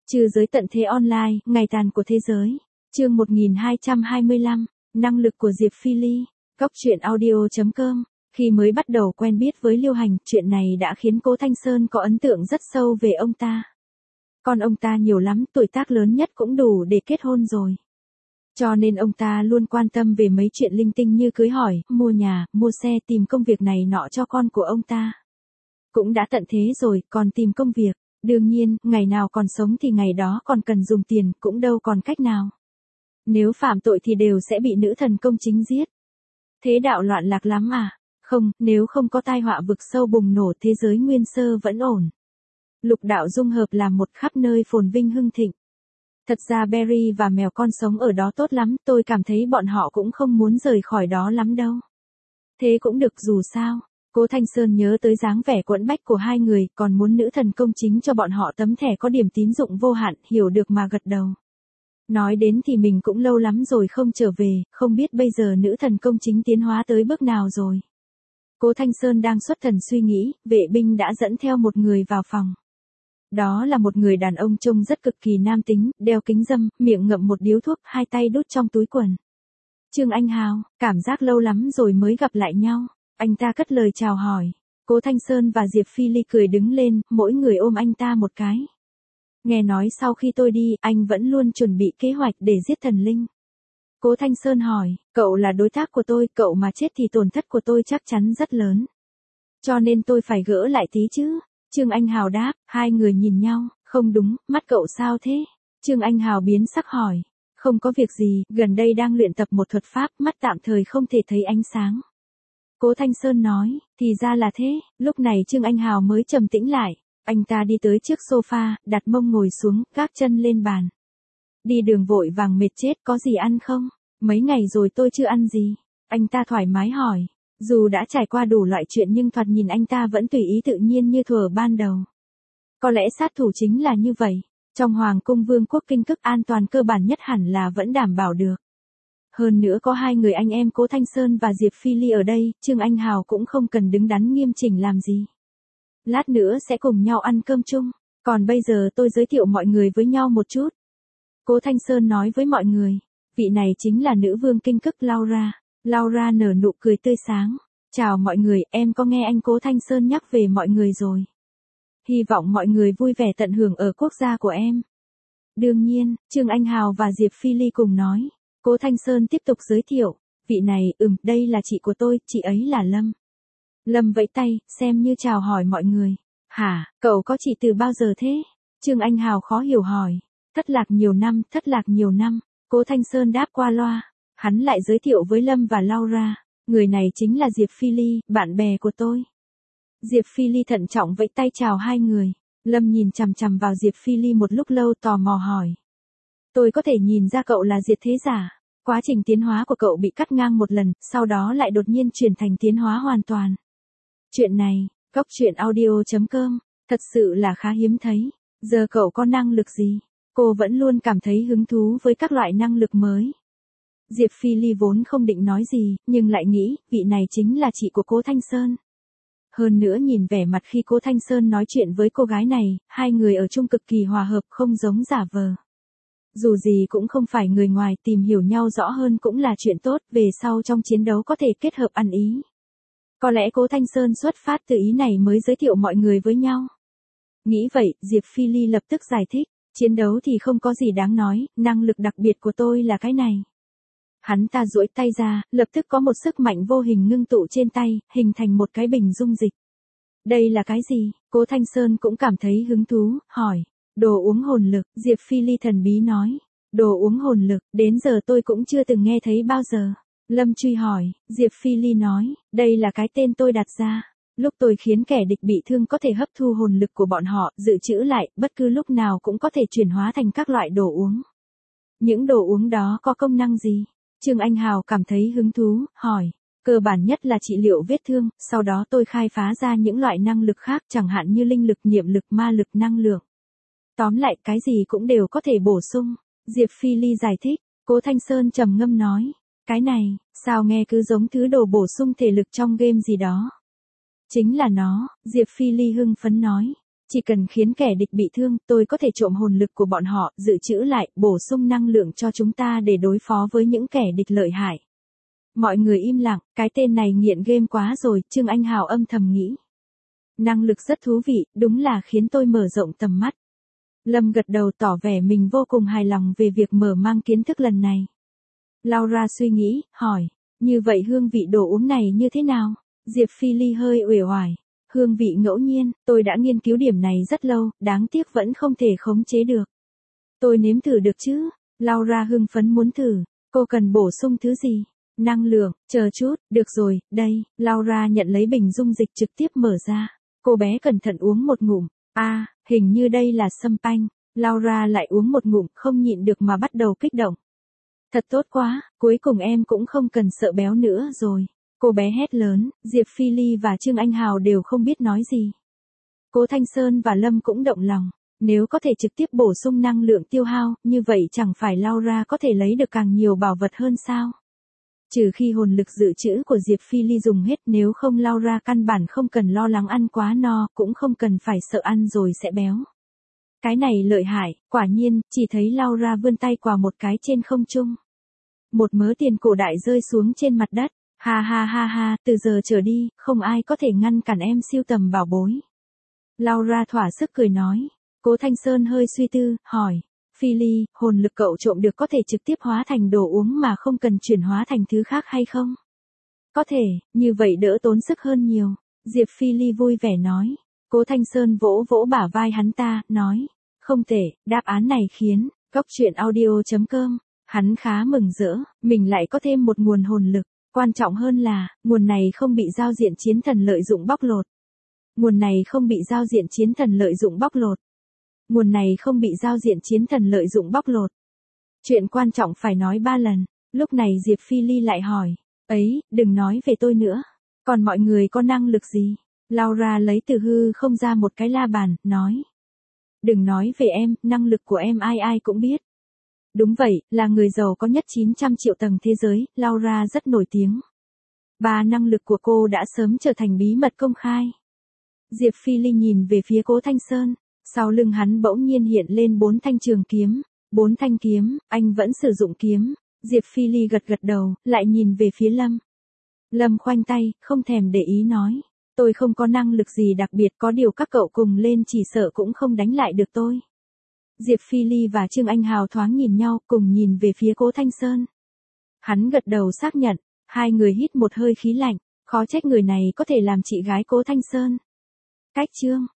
Trừ giới tận thế online, ngày tàn của thế giới. Chương 1225, năng lực của Diệp Phi Ly. Góc truyện audio.com. Khi mới bắt đầu quen biết với Liêu Hành, chuyện này đã khiến Cố Thanh Sơn có ấn tượng rất sâu về ông ta. Con ông ta nhiều lắm, tuổi tác lớn nhất cũng đủ để kết hôn rồi. Cho nên ông ta luôn quan tâm về mấy chuyện linh tinh như cưới hỏi, mua nhà, mua xe, tìm công việc này nọ cho con của ông ta. Cũng đã tận thế rồi, còn tìm công việc. Đương nhiên, ngày nào còn sống thì ngày đó còn cần dùng tiền, cũng đâu còn cách nào. Nếu phạm tội thì đều sẽ bị nữ thần công chính giết. Thế đạo loạn lạc lắm à? Không, nếu không có tai họa vực sâu bùng nổ thế giới nguyên sơ vẫn ổn. Lục đạo dung hợp làm một khắp nơi phồn vinh hưng thịnh. Thật ra Berry và mèo con sống ở đó tốt lắm, tôi cảm thấy bọn họ cũng không muốn rời khỏi đó lắm đâu. Thế cũng được dù sao. Cố Thanh Sơn nhớ tới dáng vẻ quẫn bách của hai người, còn muốn nữ thần công chính cho bọn họ tấm thẻ có điểm tín dụng vô hạn, hiểu được mà gật đầu. Nói đến thì mình cũng lâu lắm rồi không trở về, không biết bây giờ nữ thần công chính tiến hóa tới bước nào rồi. Cố Thanh Sơn đang xuất thần suy nghĩ, vệ binh đã dẫn theo một người vào phòng. Đó là một người đàn ông trông rất cực kỳ nam tính, đeo kính râm, miệng ngậm một điếu thuốc, hai tay đút trong túi quần. Trương Anh Hào, cảm giác lâu lắm rồi mới gặp lại nhau. Anh ta cất lời chào hỏi. Cố Thanh Sơn và Diệp Phi Ly cười đứng lên, mỗi người ôm anh ta một cái. Nghe nói sau khi tôi đi, anh vẫn luôn chuẩn bị kế hoạch để giết thần linh. Cố Thanh Sơn hỏi, cậu là đối tác của tôi, cậu mà chết thì tổn thất của tôi chắc chắn rất lớn. Cho nên tôi phải gỡ lại tí chứ. Trương Anh Hào đáp, hai người nhìn nhau, không đúng, mắt cậu sao thế? Trương Anh Hào biến sắc hỏi, không có việc gì, gần đây đang luyện tập một thuật pháp, mắt tạm thời không thể thấy ánh sáng. Cố Thanh Sơn nói, thì ra là thế, lúc này Trương Anh Hào mới trầm tĩnh lại, anh ta đi tới trước sofa, đặt mông ngồi xuống, gác chân lên bàn. Đi đường vội vàng mệt chết, có gì ăn không? Mấy ngày rồi tôi chưa ăn gì. Anh ta thoải mái hỏi, dù đã trải qua đủ loại chuyện nhưng thoạt nhìn anh ta vẫn tùy ý tự nhiên như thuở ban đầu. Có lẽ sát thủ chính là như vậy, trong Hoàng cung Vương quốc Kinh Cực an toàn cơ bản nhất hẳn là vẫn đảm bảo được. Hơn nữa có hai người anh em Cố Thanh Sơn và Diệp Phi Ly ở đây, Trương Anh Hào cũng không cần đứng đắn nghiêm chỉnh làm gì. Lát nữa sẽ cùng nhau ăn cơm chung, còn bây giờ tôi giới thiệu mọi người với nhau một chút. Cố Thanh Sơn nói với mọi người, vị này chính là nữ vương Kinh Cực Laura. Laura nở nụ cười tươi sáng. Chào mọi người, em có nghe anh Cố Thanh Sơn nhắc về mọi người rồi. Hy vọng mọi người vui vẻ tận hưởng ở quốc gia của em. Đương nhiên, Trương Anh Hào và Diệp Phi Ly cùng nói. Cố Thanh Sơn tiếp tục giới thiệu, vị này, đây là chị của tôi, chị ấy là Lâm. Lâm vẫy tay, xem như chào hỏi mọi người. Hả, cậu có chị từ bao giờ thế? Trương Anh Hào khó hiểu hỏi. Thất lạc nhiều năm, Cố Thanh Sơn đáp qua loa. Hắn lại giới thiệu với Lâm và Laura, người này chính là Diệp Phi Ly, bạn bè của tôi. Diệp Phi Ly thận trọng vẫy tay chào hai người. Lâm nhìn chằm chằm vào Diệp Phi Ly một lúc lâu tò mò hỏi. Tôi có thể nhìn ra cậu là diệt thế giả. Quá trình tiến hóa của cậu bị cắt ngang một lần, sau đó lại đột nhiên chuyển thành tiến hóa hoàn toàn. Chuyện này, góc truyện audio.com, thật sự là khá hiếm thấy. Giờ cậu có năng lực gì? Cô vẫn luôn cảm thấy hứng thú với các loại năng lực mới. Diệp Phi Ly vốn không định nói gì, nhưng lại nghĩ, vị này chính là chị của Cố Thanh Sơn. Hơn nữa nhìn vẻ mặt khi Cố Thanh Sơn nói chuyện với cô gái này, hai người ở chung cực kỳ hòa hợp, không giống giả vờ. Dù gì cũng không phải người ngoài, tìm hiểu nhau rõ hơn cũng là chuyện tốt, về sau trong chiến đấu có thể kết hợp ăn ý. Có lẽ Cố Thanh Sơn xuất phát từ ý này mới giới thiệu mọi người với nhau. Nghĩ vậy, Diệp Phi Ly lập tức giải thích, chiến đấu thì không có gì đáng nói, năng lực đặc biệt của tôi là cái này. Hắn ta duỗi tay ra, lập tức có một sức mạnh vô hình ngưng tụ trên tay, hình thành một cái bình dung dịch. Đây là cái gì? Cố Thanh Sơn cũng cảm thấy hứng thú, hỏi. Đồ uống hồn lực, Diệp Phi Ly thần bí nói. Đồ uống hồn lực, đến giờ tôi cũng chưa từng nghe thấy bao giờ. Lâm truy hỏi, Diệp Phi Ly nói, đây là cái tên tôi đặt ra. Lúc tôi khiến kẻ địch bị thương có thể hấp thu hồn lực của bọn họ, dự trữ lại, bất cứ lúc nào cũng có thể chuyển hóa thành các loại đồ uống. Những đồ uống đó có công năng gì? Trương Anh Hào cảm thấy hứng thú, hỏi. Cơ bản nhất là trị liệu vết thương, sau đó tôi khai phá ra những loại năng lực khác, chẳng hạn như linh lực, niệm lực, ma lực, năng lượng. Tóm lại, cái gì cũng đều có thể bổ sung. Diệp Phi Ly giải thích. Cố Thanh Sơn trầm ngâm nói. Cái này, sao nghe cứ giống thứ đồ bổ sung thể lực trong game gì đó. Chính là nó, Diệp Phi Ly hưng phấn nói. Chỉ cần khiến kẻ địch bị thương, tôi có thể trộm hồn lực của bọn họ, dự trữ lại, bổ sung năng lượng cho chúng ta để đối phó với những kẻ địch lợi hại. Mọi người im lặng, cái tên này nghiện game quá rồi, Trương Anh Hào âm thầm nghĩ. Năng lực rất thú vị, đúng là khiến tôi mở rộng tầm mắt. Lâm gật đầu tỏ vẻ mình vô cùng hài lòng về việc mở mang kiến thức lần này. Laura suy nghĩ, hỏi, như vậy hương vị đồ uống này như thế nào? Diệp Phi Ly hơi uể oải. Hương vị ngẫu nhiên, tôi đã nghiên cứu điểm này rất lâu, đáng tiếc vẫn không thể khống chế được. Tôi nếm thử được chứ? Laura hưng phấn muốn thử. Cô cần bổ sung thứ gì? Năng lượng, chờ chút, được rồi, đây. Laura nhận lấy bình dung dịch trực tiếp mở ra. Cô bé cẩn thận uống một ngụm. Hình như đây là sâm panh. Laura lại uống một ngụm, không nhịn được mà bắt đầu kích động. Thật tốt quá, cuối cùng em cũng không cần sợ béo nữa rồi. Cô bé hét lớn, Diệp Phi Ly và Trương Anh Hào đều không biết nói gì. Cố Thanh Sơn và Lâm cũng động lòng. Nếu có thể trực tiếp bổ sung năng lượng tiêu hao, như vậy chẳng phải Laura có thể lấy được càng nhiều bảo vật hơn sao? Trừ khi hồn lực dự trữ của Diệp Phi Ly dùng hết, nếu không Laura căn bản không cần lo lắng ăn quá no, cũng không cần phải sợ ăn rồi sẽ béo. Cái này lợi hại, quả nhiên, chỉ thấy Laura vươn tay quà một cái trên không trung. Một mớ tiền cổ đại rơi xuống trên mặt đất. Ha ha ha ha, từ giờ trở đi, không ai có thể ngăn cản em sưu tầm bảo bối. Laura thỏa sức cười nói. Cố Thanh Sơn hơi suy tư, hỏi. Phi Ly, hồn lực cậu trộm được có thể trực tiếp hóa thành đồ uống mà không cần chuyển hóa thành thứ khác hay không? Có thể, như vậy đỡ tốn sức hơn nhiều. Diệp Phi Ly vui vẻ nói. Cố Thanh Sơn vỗ vỗ bả vai hắn ta, nói. Không thể, đáp án này khiến, goctruyện.audio.com. Hắn khá mừng rỡ, mình lại có thêm một nguồn hồn lực. Quan trọng hơn là, nguồn này không bị giao diện chiến thần lợi dụng bóc lột. Nguồn này không bị giao diện chiến thần lợi dụng bóc lột. Nguồn này không bị giao diện chiến thần lợi dụng bóc lột. Chuyện quan trọng phải nói 3 lần. Lúc này Diệp Phi Ly lại hỏi. Ấy, đừng nói về tôi nữa. Còn mọi người có năng lực gì? Laura lấy từ hư không ra một cái la bàn, nói. Đừng nói về em, năng lực của em ai ai cũng biết. Đúng vậy, là người giàu có nhất 900 triệu tầng thế giới, Laura rất nổi tiếng. 3 năng lực của cô đã sớm trở thành bí mật công khai. Diệp Phi Ly nhìn về phía Cố Thanh Sơn, sau lưng hắn bỗng nhiên hiện lên 4 thanh trường kiếm. 4 thanh kiếm, anh vẫn sử dụng kiếm. Diệp Phi Ly gật gật đầu, lại nhìn về phía Lâm. Lâm khoanh tay, không thèm để ý nói. Tôi không có năng lực gì đặc biệt, có điều các cậu cùng lên chỉ sợ cũng không đánh lại được tôi. Diệp Phi Ly và Trương Anh Hào thoáng nhìn nhau, cùng nhìn về phía Cố Thanh Sơn. Hắn gật đầu xác nhận, hai người hít một hơi khí lạnh, khó trách người này có thể làm chị gái Cố Thanh Sơn. Cách chương